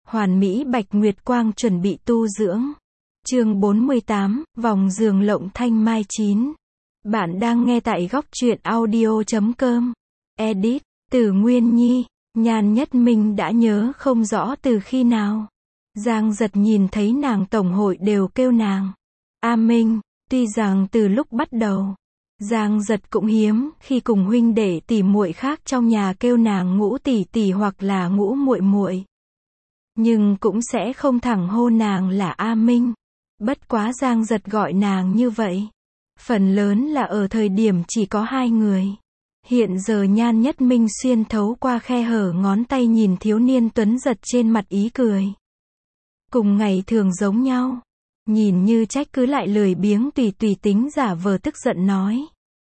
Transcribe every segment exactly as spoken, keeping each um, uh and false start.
Hoàn mỹ bạch nguyệt quang chuẩn bị tu dưỡng. Chương bốn mươi tám, vòng giường lộng thanh mai chín. Bạn đang nghe tại góc truyện audio chấm com. Edit, từ Nguyên Nhi. Nhan Nhất Minh đã nhớ không rõ từ khi nào. Giang Giật nhìn thấy nàng tổng hội đều kêu nàng A Minh, tuy rằng từ lúc bắt đầu, Giang Giật cũng hiếm khi cùng huynh đệ tỷ muội khác trong nhà kêu nàng Ngũ tỷ tỷ hoặc là Ngũ muội muội. Nhưng cũng sẽ không thẳng hô nàng là A Minh. Bất quá Giang Giật gọi nàng như vậy, phần lớn là ở thời điểm chỉ có hai người. Hiện giờ Nhan Nhất Minh xuyên thấu qua khe hở ngón tay nhìn thiếu niên tuấn giật trên mặt ý cười. Cùng ngày thường giống nhau. Nhìn như trách cứ lại lười biếng tùy tùy tính giả vờ tức giận nói.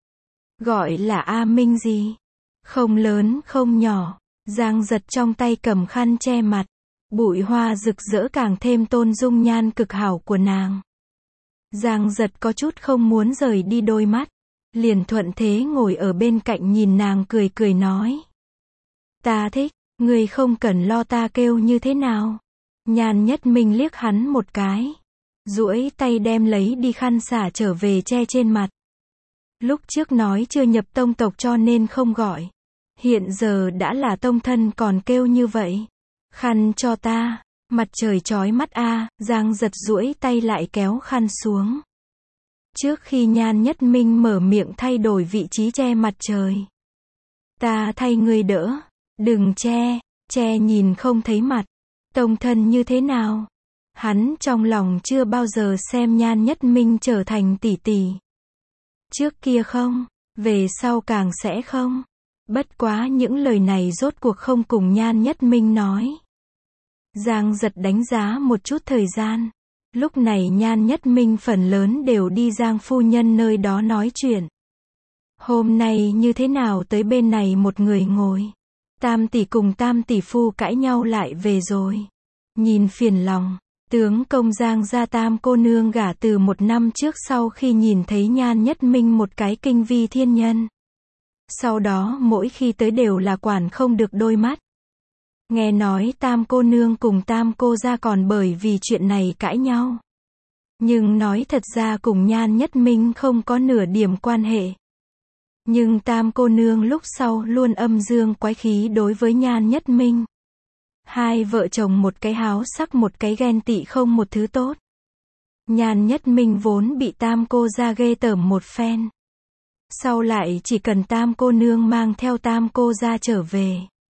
Gọi là A Minh gì? Không lớn không nhỏ. Giang Giật trong tay cầm khăn che mặt. Bụi hoa rực rỡ càng thêm tôn dung nhan cực hảo của nàng. Giang Giật có chút không muốn rời đi đôi mắt. Liền thuận thế ngồi ở bên cạnh nhìn nàng cười cười nói. Ta thích, ngươi không cần lo ta kêu như thế nào. Nhan Nhất Minh liếc hắn một cái. Duỗi tay đem lấy đi khăn xả trở về che trên mặt. Lúc trước nói chưa nhập tông tộc cho nên không gọi. Hiện giờ đã là tông thân còn kêu như vậy. Khăn cho ta, mặt trời chói mắt a. Giang Giật duỗi tay lại kéo khăn xuống. Trước khi Nhan Nhất Minh mở miệng thay đổi vị trí che mặt trời. Ta thay ngươi đỡ, đừng che, che nhìn không thấy mặt. Tông thân như thế nào? Hắn trong lòng chưa bao giờ xem Nhan Nhất Minh trở thành tỷ tỷ. Trước kia không, về sau càng sẽ không. Bất quá những lời này rốt cuộc không cùng Nhan Nhất Minh nói. Giang Giật đánh giá một chút thời gian. Lúc này Nhan Nhất Minh phần lớn đều đi Giang phu nhân nơi đó nói chuyện. Hôm nay như thế nào tới bên này một người ngồi. Tam tỷ cùng tam tỷ phu cãi nhau lại về rồi. Nhìn phiền lòng. Tướng công Giang gia tam cô nương gả từ một năm trước sau khi nhìn thấy Nhan Nhất Minh một cái kinh vi thiên nhân. Sau đó mỗi khi tới đều là quản không được đôi mắt. Nghe nói tam cô nương cùng tam cô gia còn bởi vì chuyện này cãi nhau. Nhưng nói thật ra cùng Nhan Nhất Minh không có nửa điểm quan hệ. Nhưng tam cô nương lúc sau luôn âm dương quái khí đối với Nhan Nhất Minh. Hai vợ chồng một cái háo sắc một cái ghen tị không một thứ tốt. Nhan Nhất Minh vốn bị tam cô gia ghê tởm một phen. Sau lại chỉ cần tam cô nương mang theo tam cô gia trở về.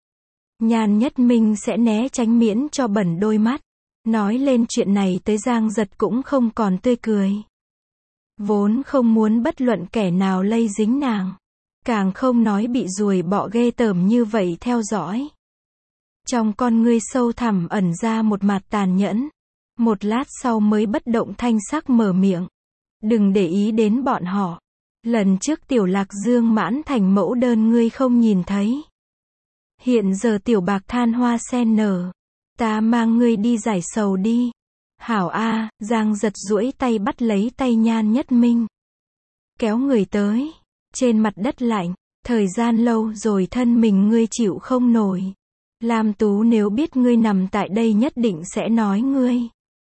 Nhan Nhất Minh sẽ né tránh miễn cho bẩn đôi mắt. Nói lên chuyện này tới Giang Giật cũng không còn tươi cười. Vốn không muốn bất luận kẻ nào lây dính nàng. Càng không nói bị ruồi bọ ghê tởm như vậy theo dõi. Trong con ngươi sâu thẳm ẩn ra một mặt tàn nhẫn. Một lát sau mới bất động thanh sắc mở miệng. Đừng để ý đến bọn họ. Lần trước Tiểu Lạc Dương mãn thành mẫu đơn ngươi không nhìn thấy. Hiện giờ Tiểu Bạc than hoa sen nở. Ta mang ngươi đi giải sầu đi. Hảo a. Giang Giật duỗi tay bắt lấy tay Nhan Nhất Minh. Kéo người tới. Trên mặt đất lạnh. Thời gian lâu rồi thân mình ngươi chịu không nổi. Lam Tú nếu biết ngươi nằm tại đây nhất định sẽ nói ngươi.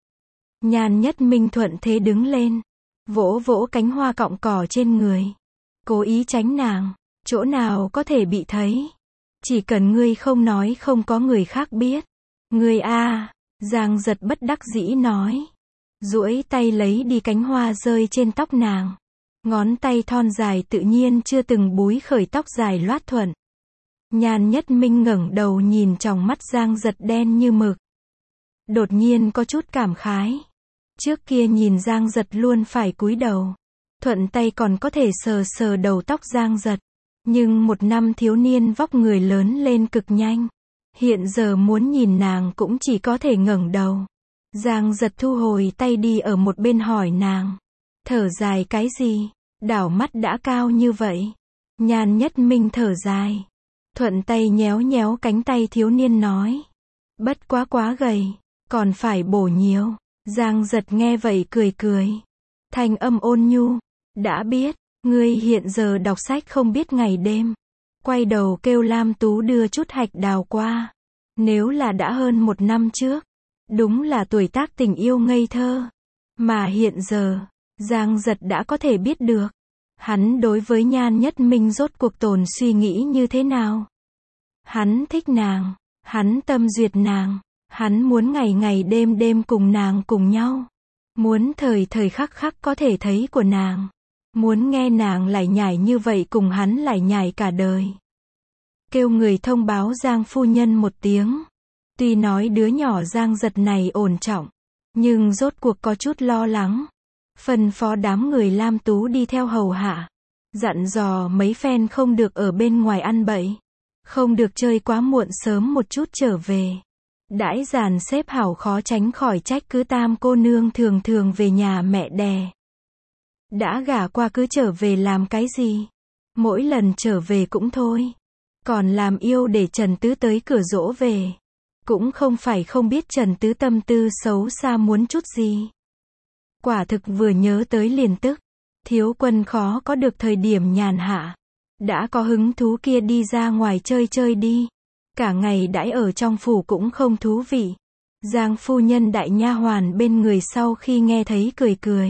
Nhan Nhất Minh thuận thế đứng lên. Vỗ vỗ cánh hoa cọng cỏ trên người. Cố ý tránh nàng. Chỗ nào có thể bị thấy. Chỉ cần ngươi không nói không có người khác biết. Ngươi a. Giang Giật bất đắc dĩ nói. Duỗi tay lấy đi cánh hoa rơi trên tóc nàng. Ngón tay thon dài tự nhiên chưa từng búi khởi tóc dài loát thuận. Nhan Nhất Minh ngẩng đầu nhìn trong mắt Giang Giật đen như mực. Đột nhiên có chút cảm khái. Trước kia nhìn Giang Giật luôn phải cúi đầu. Thuận tay còn có thể sờ sờ đầu tóc Giang Giật. Nhưng một năm thiếu niên vóc người lớn lên cực nhanh. Hiện giờ muốn nhìn nàng cũng chỉ có thể ngẩng đầu. Giang Giật thu hồi tay đi ở một bên hỏi nàng. Thở dài cái gì? Đảo mắt đã cao như vậy. Nhan Nhất Minh thở dài. Thuận tay nhéo nhéo cánh tay thiếu niên nói. Bất quá quá gầy. Còn phải bổ nhiều. Giang Giật nghe vậy cười cười. Thanh âm ôn nhu. Đã biết. Ngươi hiện giờ đọc sách không biết ngày đêm. Quay đầu kêu Lam Tú đưa chút hạch đào qua. Nếu là đã hơn một năm trước, Đúng là tuổi tác tình yêu ngây thơ. Mà hiện giờ, Giang Giật đã có thể biết được. Hắn đối với Nhan Nhất Minh rốt cuộc tồn suy nghĩ như thế nào. Hắn thích nàng. Hắn tâm duyệt nàng. Hắn muốn ngày ngày đêm đêm cùng nàng cùng nhau. Muốn thời thời khắc khắc có thể thấy của nàng. Muốn nghe nàng lải nhải như vậy cùng hắn lải nhải cả đời. Kêu người thông báo Giang phu nhân một tiếng. Tuy nói đứa nhỏ Giang Giật này ổn trọng, nhưng rốt cuộc có chút lo lắng. Phân phó đám người Lam Tú đi theo hầu hạ. Dặn dò mấy phen không được ở bên ngoài ăn bậy. Không được chơi quá muộn, sớm một chút trở về. Đãi dàn xếp hảo khó tránh khỏi trách cứ tam cô nương thường thường về nhà mẹ đẻ. Đã gả qua cứ trở về làm cái gì? Mỗi lần trở về cũng thôi. Còn làm yêu để Trần Tứ tới cửa dỗ về. Cũng không phải không biết Trần Tứ tâm tư xấu xa muốn chút gì. Quả thực vừa nhớ tới liền tức. Thiếu Quân khó có được thời điểm nhàn hạ. Đã có hứng thú kia đi ra ngoài chơi chơi đi. Cả ngày đãi ở trong phủ cũng không thú vị. Giang phu nhân đại nha hoàn bên người sau khi nghe thấy cười cười.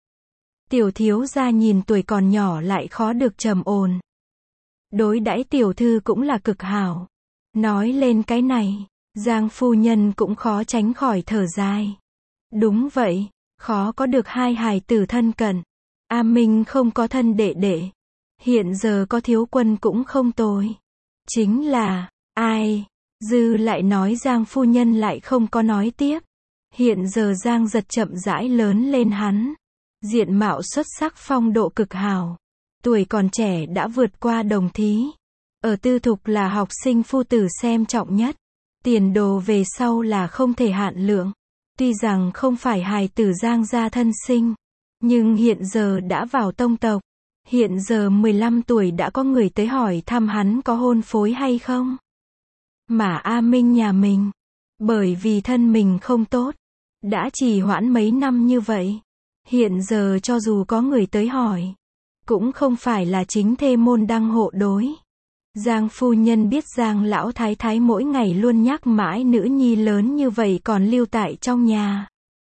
Tiểu thiếu gia nhìn tuổi còn nhỏ lại khó được trầm ổn. Đối đãi tiểu thư cũng là cực hảo. Nói lên cái này, Giang phu nhân cũng khó tránh khỏi thở dài. Đúng vậy, khó có được hai hài tử thân cận. A Minh không có thân đệ đệ. Hiện giờ có Thiếu Quân cũng không tồi. Chính là, ai? Dư lại nói Giang phu nhân lại không có nói tiếp. Hiện giờ Giang Giật chậm rãi lớn lên hắn. Diện mạo xuất sắc, phong độ cực hảo. Tuổi còn trẻ đã vượt qua đồng thí. Ở tư thục là học sinh phu tử xem trọng nhất. Tiền đồ về sau là không thể hạn lượng. Tuy rằng không phải hài tử Giang gia thân sinh, nhưng hiện giờ đã vào tông tộc. Hiện giờ mười lăm tuổi đã có người tới hỏi thăm hắn có hôn phối hay không. Mà A Minh nhà mình, bởi vì thân mình không tốt, đã trì hoãn mấy năm như vậy. Hiện giờ cho dù có người tới hỏi, cũng không phải là chính thê môn đăng hộ đối. Giang phu nhân biết Giang lão thái thái mỗi ngày luôn nhắc mãi nữ nhi lớn như vậy còn lưu tại trong nhà.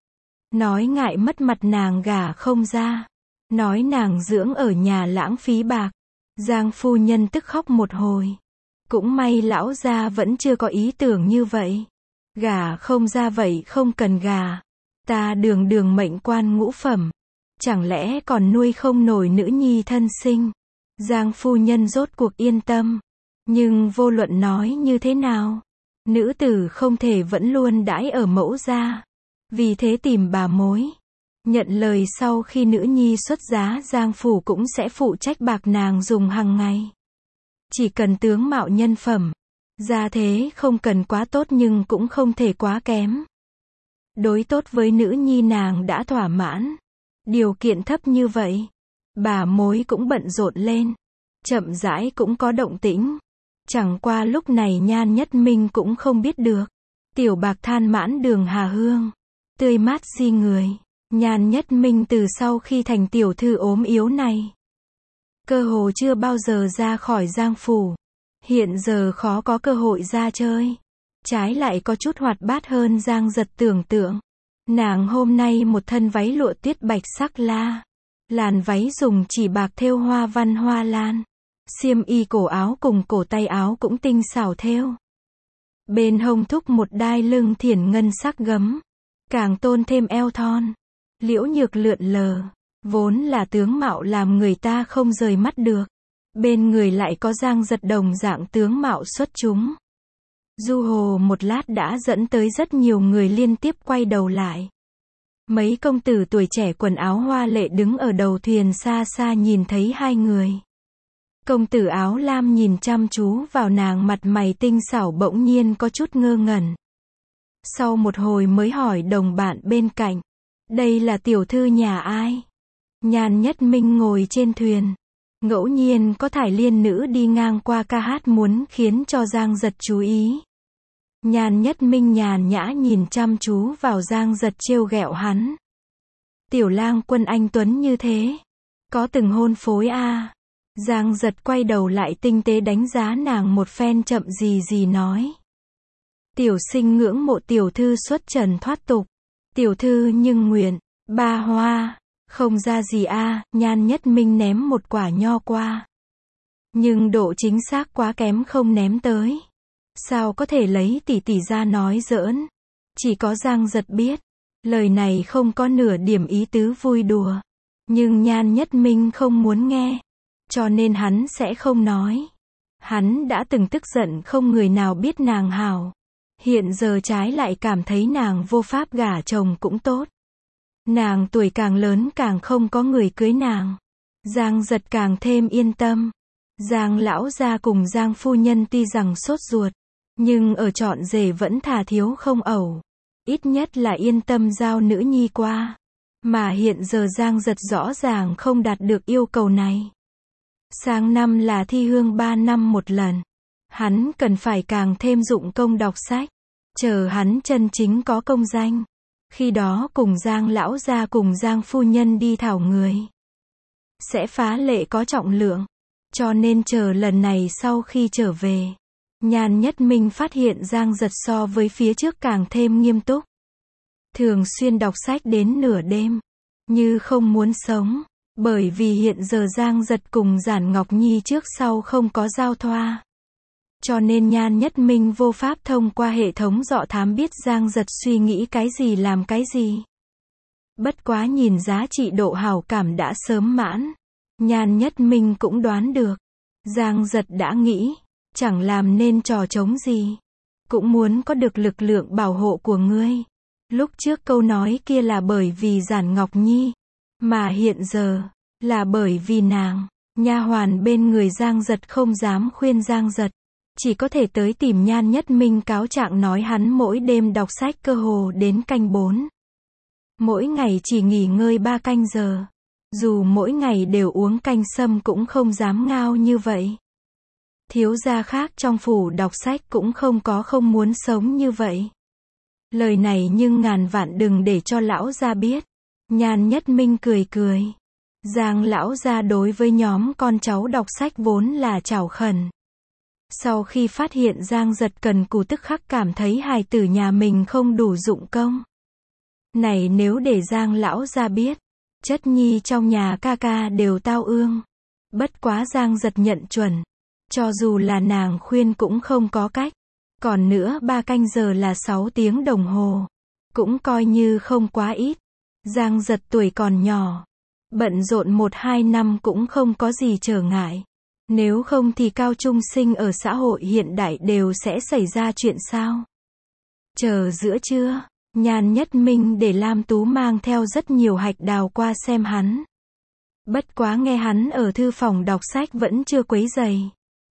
Nói ngại mất mặt nàng gả không ra. Nói nàng dưỡng ở nhà lãng phí bạc. Giang phu nhân tức khóc một hồi. Cũng may lão gia vẫn chưa có ý tưởng như vậy. Gả không ra vậy không cần gả. Ta đường đường mệnh quan ngũ phẩm. Chẳng lẽ còn nuôi không nổi nữ nhi thân sinh. Giang phu nhân rốt cuộc yên tâm. Nhưng vô luận nói như thế nào, nữ tử không thể vẫn luôn đãi ở mẫu gia. Vì thế tìm bà mối. Nhận lời sau khi nữ nhi xuất giá, Giang phủ cũng sẽ phụ trách bạc nàng dùng hàng ngày. Chỉ cần tướng mạo nhân phẩm. Gia thế không cần quá tốt nhưng cũng không thể quá kém. Đối tốt với nữ nhi nàng đã thỏa mãn. Điều kiện thấp như vậy, bà mối cũng bận rộn lên. Chậm rãi cũng có động tĩnh. Chẳng qua lúc này Nhan Nhất Minh cũng không biết được. Tiểu Bạc than mãn đường Hà Hương. Tươi mát di người. Nhan Nhất Minh từ sau khi thành tiểu thư ốm yếu này, cơ hồ chưa bao giờ ra khỏi Giang phủ. Hiện giờ khó có cơ hội ra chơi. Trái lại có chút hoạt bát hơn Giang Giật tưởng tượng. Nàng hôm nay một thân váy lụa tuyết bạch sắc la. Làn váy dùng chỉ bạc thêu hoa văn hoa lan. Xiêm y cổ áo cùng cổ tay áo cũng tinh xảo thêu. Bên hông thúc một đai lưng thiển ngân sắc gấm. Càng tôn thêm eo thon. Liễu nhược lượn lờ. Vốn là tướng mạo làm người ta không rời mắt được. Bên người lại có Giang Giật đồng dạng tướng mạo xuất chúng. Du hồ một lát đã dẫn tới rất nhiều người liên tiếp quay đầu lại. Mấy công tử tuổi trẻ quần áo hoa lệ đứng ở đầu thuyền xa xa nhìn thấy hai người. Công tử áo lam nhìn chăm chú vào nàng, mặt mày tinh xảo bỗng nhiên có chút ngơ ngẩn. Sau một hồi mới hỏi đồng bạn bên cạnh. Đây là tiểu thư nhà ai? Nhan Nhất Minh ngồi trên thuyền. Ngẫu nhiên có thải liên nữ đi ngang qua ca hát muốn khiến cho Giang Giật chú ý. Nhan Nhất Minh nhàn nhã nhìn chăm chú vào Giang Giật trêu ghẹo hắn. Tiểu lang quân anh tuấn như thế. Có từng hôn phối a? À? Giang Giật quay đầu lại tinh tế đánh giá nàng một phen chậm gì gì nói. Tiểu sinh ngưỡng mộ tiểu thư xuất trần thoát tục. Tiểu thư nhưng nguyện, ba hoa, không ra gì a. Nhan Nhất Minh ném một quả nho qua. Nhưng độ chính xác quá kém không ném tới. Sao có thể lấy tỷ tỷ ra nói giỡn. Chỉ có Giang Giật biết. Lời này không có nửa điểm ý tứ vui đùa. Nhưng Nhan Nhất Minh không muốn nghe. Cho nên hắn sẽ không nói. Hắn đã từng tức giận không người nào biết nàng hảo. Hiện giờ trái lại cảm thấy nàng vô pháp gả chồng cũng tốt. Nàng tuổi càng lớn càng không có người cưới nàng. Giang Giật càng thêm yên tâm. Giang lão gia cùng Giang phu nhân tuy rằng sốt ruột. Nhưng ở chọn rể vẫn thà thiếu không ẩu. Ít nhất là yên tâm giao nữ nhi qua. Mà hiện giờ Giang Giật rõ ràng không đạt được yêu cầu này. Sang năm là thi hương ba năm một lần. Hắn cần phải càng thêm dụng công đọc sách. Chờ hắn chân chính có công danh. Khi đó cùng Giang lão gia cùng Giang phu nhân đi thảo người. Sẽ phá lệ có trọng lượng. Cho nên chờ lần này sau khi trở về. Nhan Nhất Minh phát hiện Giang Giật so với phía trước càng thêm nghiêm túc. Thường xuyên đọc sách đến nửa đêm. Như không muốn sống. Bởi vì hiện giờ Giang Giật cùng Giản Ngọc Nhi trước sau không có giao thoa. Cho nên Nhan Nhất Minh vô pháp thông qua hệ thống dọ thám biết Giang Giật suy nghĩ cái gì làm cái gì. Bất quá nhìn giá trị độ hảo cảm đã sớm mãn. Nhan Nhất Minh cũng đoán được. Giang Giật đã nghĩ. Chẳng làm nên trò trống gì. Cũng muốn có được lực lượng bảo hộ của ngươi. Lúc trước câu nói kia là bởi vì Giản Ngọc Nhi. Mà hiện giờ, là bởi vì nàng. Nha hoàn bên người Giang Giật không dám khuyên Giang Giật. Chỉ có thể tới tìm Nhan Nhất Minh cáo trạng nói hắn mỗi đêm đọc sách cơ hồ đến canh bốn. Mỗi ngày chỉ nghỉ ngơi ba canh giờ. Dù mỗi ngày đều uống canh sâm cũng không dám ngao như vậy. Thiếu gia khác trong phủ đọc sách cũng không có không muốn sống như vậy. Lời này nhưng ngàn vạn đừng để cho lão gia biết. Nhan Nhất Minh cười cười. Giang lão gia đối với nhóm con cháu đọc sách vốn là trảo khẩn. Sau khi phát hiện Giang Giật cần cù tức khắc cảm thấy hài tử nhà mình không đủ dụng công. Này nếu để Giang lão gia biết, chất nhi trong nhà ca ca đều tao ương. Bất quá Giang Giật nhận chuẩn. Cho dù là nàng khuyên cũng không có cách. Còn nữa ba canh giờ là sáu tiếng đồng hồ. Cũng coi như không quá ít. Giang Giật tuổi còn nhỏ. Bận rộn một hai năm cũng không có gì trở ngại. Nếu không thì cao trung sinh ở xã hội hiện đại đều sẽ xảy ra chuyện sao. Chờ giữa trưa, Nhan Nhất Minh để Lam Tú mang theo rất nhiều hạch đào qua xem hắn. Bất quá nghe hắn ở thư phòng đọc sách vẫn chưa quấy rầy.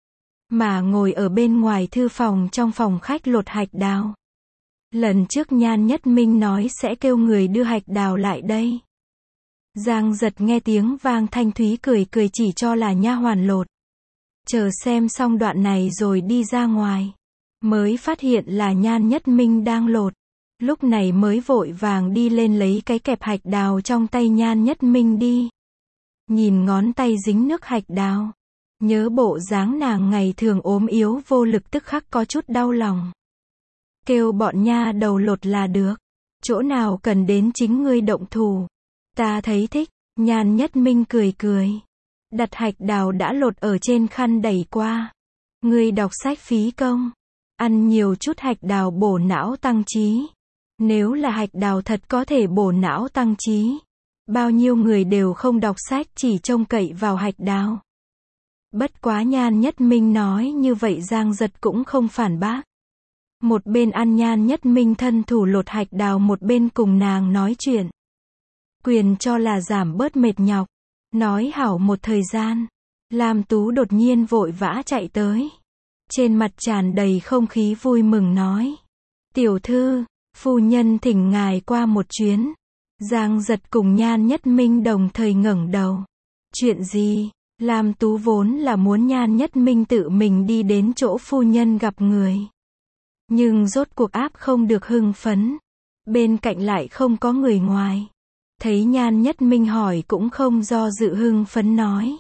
Mà ngồi ở bên ngoài thư phòng trong phòng khách lột hạch đào. Lần trước Nhan Nhất Minh nói sẽ kêu người đưa hạch đào lại đây. Giang Giật nghe tiếng vang thanh thúy cười cười chỉ cho là nha hoàn lột. Chờ xem xong đoạn này rồi đi ra ngoài. Mới phát hiện là Nhan Nhất Minh đang lột. Lúc này mới vội vàng đi lên lấy cái kẹp hạch đào trong tay Nhan Nhất Minh đi. Nhìn ngón tay dính nước hạch đào. Nhớ bộ dáng nàng ngày thường ốm yếu vô lực tức khắc có chút đau lòng. Kêu bọn nha đầu lột là được. Chỗ nào cần đến chính ngươi động thủ. Ta thấy thích. Nhan Nhất Minh cười cười. Đặt hạch đào đã lột ở trên khăn đẩy qua. Ngươi đọc sách phí công. Ăn nhiều chút hạch đào bổ não tăng trí. Nếu là hạch đào thật có thể bổ não tăng trí. Bao nhiêu người đều không đọc sách chỉ trông cậy vào hạch đào. Bất quá Nhan Nhất Minh nói như vậy Giang Giật cũng không phản bác. Một bên ăn Nhan Nhất Minh thân thủ lột hạch đào một bên cùng nàng nói chuyện. Quyền cho là giảm bớt mệt nhọc. Nói hảo một thời gian. Lam Tú đột nhiên vội vã chạy tới. Trên mặt tràn đầy không khí vui mừng nói. Tiểu thư, phu nhân thỉnh ngài qua một chuyến. Giang Giật cùng Nhan Nhất Minh đồng thời ngẩng đầu. Chuyện gì? Lam Tú vốn là muốn Nhan Nhất Minh tự mình đi đến chỗ phu nhân gặp người. Nhưng rốt cuộc áp không được hưng phấn. Bên cạnh lại không có người ngoài. Thấy Nhan Nhất Minh hỏi cũng không do dự hưng phấn nói.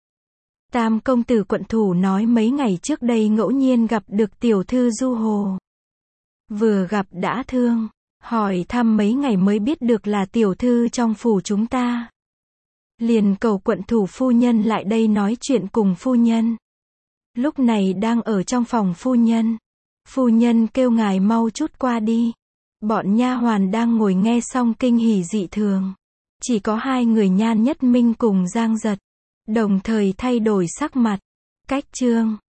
Tam công tử quận thủ nói mấy ngày trước đây ngẫu nhiên gặp được tiểu thư Du Hồ. Vừa gặp đã thương. Hỏi thăm mấy ngày mới biết được là tiểu thư trong phủ chúng ta. Liền cầu quận thủ phu nhân lại đây nói chuyện cùng phu nhân. Lúc này đang ở trong phòng phu nhân. Phu nhân kêu ngài mau chút qua đi. Bọn nha hoàn đang ngồi nghe xong kinh hỉ dị thường. Chỉ có hai người Nhan Nhất Minh cùng Giang Giật. Đồng thời thay đổi sắc mặt. Cách chương